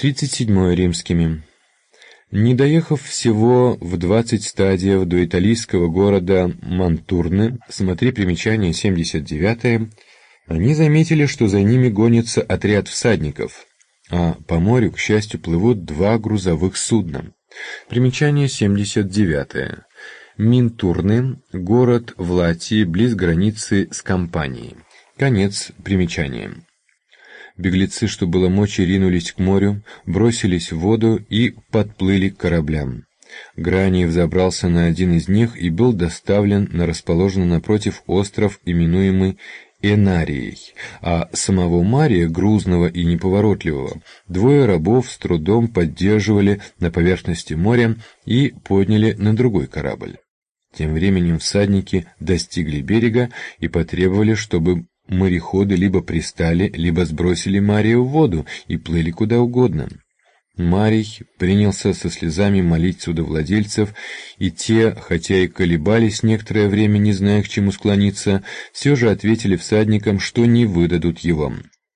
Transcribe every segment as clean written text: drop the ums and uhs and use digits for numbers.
37 римскими. Не доехав всего в 20 стадиев до итальянского города Мантурны, смотри примечание 79, они заметили, что за ними гонится отряд всадников, а по морю, к счастью, плывут два грузовых судна. Примечание 79. Минтурны – город в Латии, близ границы с Кампанией. Конец примечания. Беглецы, что было мочи, ринулись к морю, бросились в воду и подплыли к кораблям. Граний взобрался на один из них и был доставлен на расположенный напротив остров, именуемый Энарией, а самого Мария, грузного и неповоротливого, двое рабов с трудом поддерживали на поверхности моря и подняли на другой корабль. Тем временем всадники достигли берега и потребовали, чтобы мореходы либо пристали, либо сбросили Мария в воду и плыли куда угодно. Марий принялся со слезами молить судовладельцев, и те, хотя и колебались некоторое время, не зная, к чему склониться, все же ответили всадникам, что не выдадут его.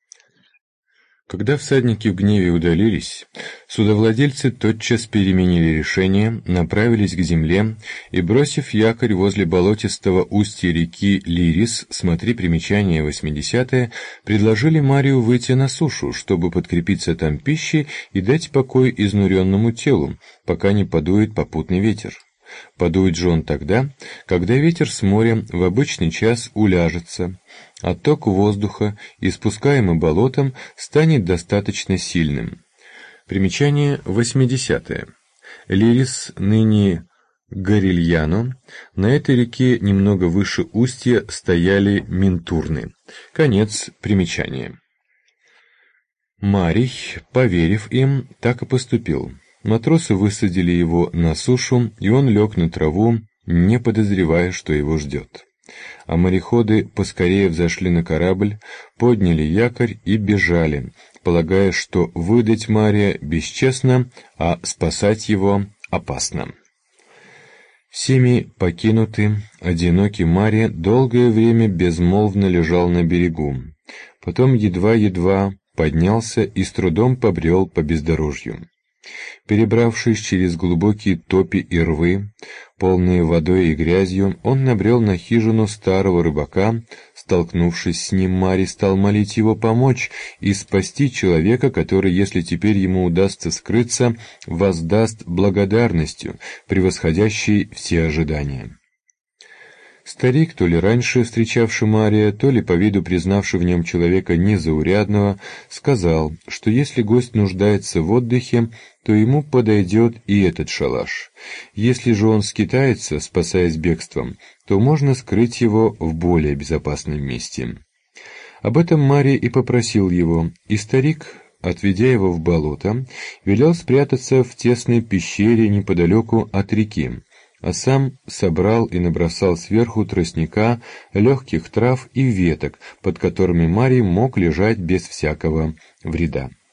Когда всадники в гневе удалились, судовладельцы тотчас переменили решение, направились к земле и, бросив якорь возле болотистого устья реки Лирис, смотри примечание 80, предложили Марию выйти на сушу, чтобы подкрепиться там пищей и дать покой изнуренному телу, пока не подует попутный ветер. Подует же он тогда, когда ветер с моря в обычный час уляжется, а ток воздуха, испускаемый болотом, станет достаточно сильным. Примечание 80. Лирис, ныне Гарильяно, на этой реке немного выше устья стояли Минтурны. Конец примечания. Марий, поверив им, так и поступил. Матросы высадили его на сушу, и он лег на траву, не подозревая, что его ждет. А мореходы поскорее взошли на корабль, подняли якорь и бежали, полагая, что выдать Мария бесчестно, а спасать его опасно. Всеми покинутый, одинокий Мария долгое время безмолвно лежал на берегу, потом едва-едва поднялся и с трудом побрел по бездорожью. Перебравшись через глубокие топи и рвы, полные водой и грязью, он набрел на хижину старого рыбака. Столкнувшись с ним, Марий стал молить его помочь и спасти человека, который, если теперь ему удастся скрыться, воздаст благодарностью, превосходящей все ожидания. Старик, то ли раньше встречавший Мария, то ли по виду признавший в нем человека незаурядного, сказал, что если гость нуждается в отдыхе, то ему подойдет и этот шалаш. Если же он скитается, спасаясь бегством, то можно скрыть его в более безопасном месте. Об этом Марий и попросил его, и старик, отведя его в болото, велел спрятаться в тесной пещере неподалеку от реки, а сам собрал и набросал сверху тростника, легких трав и веток, под которыми Марий мог лежать без всякого вреда.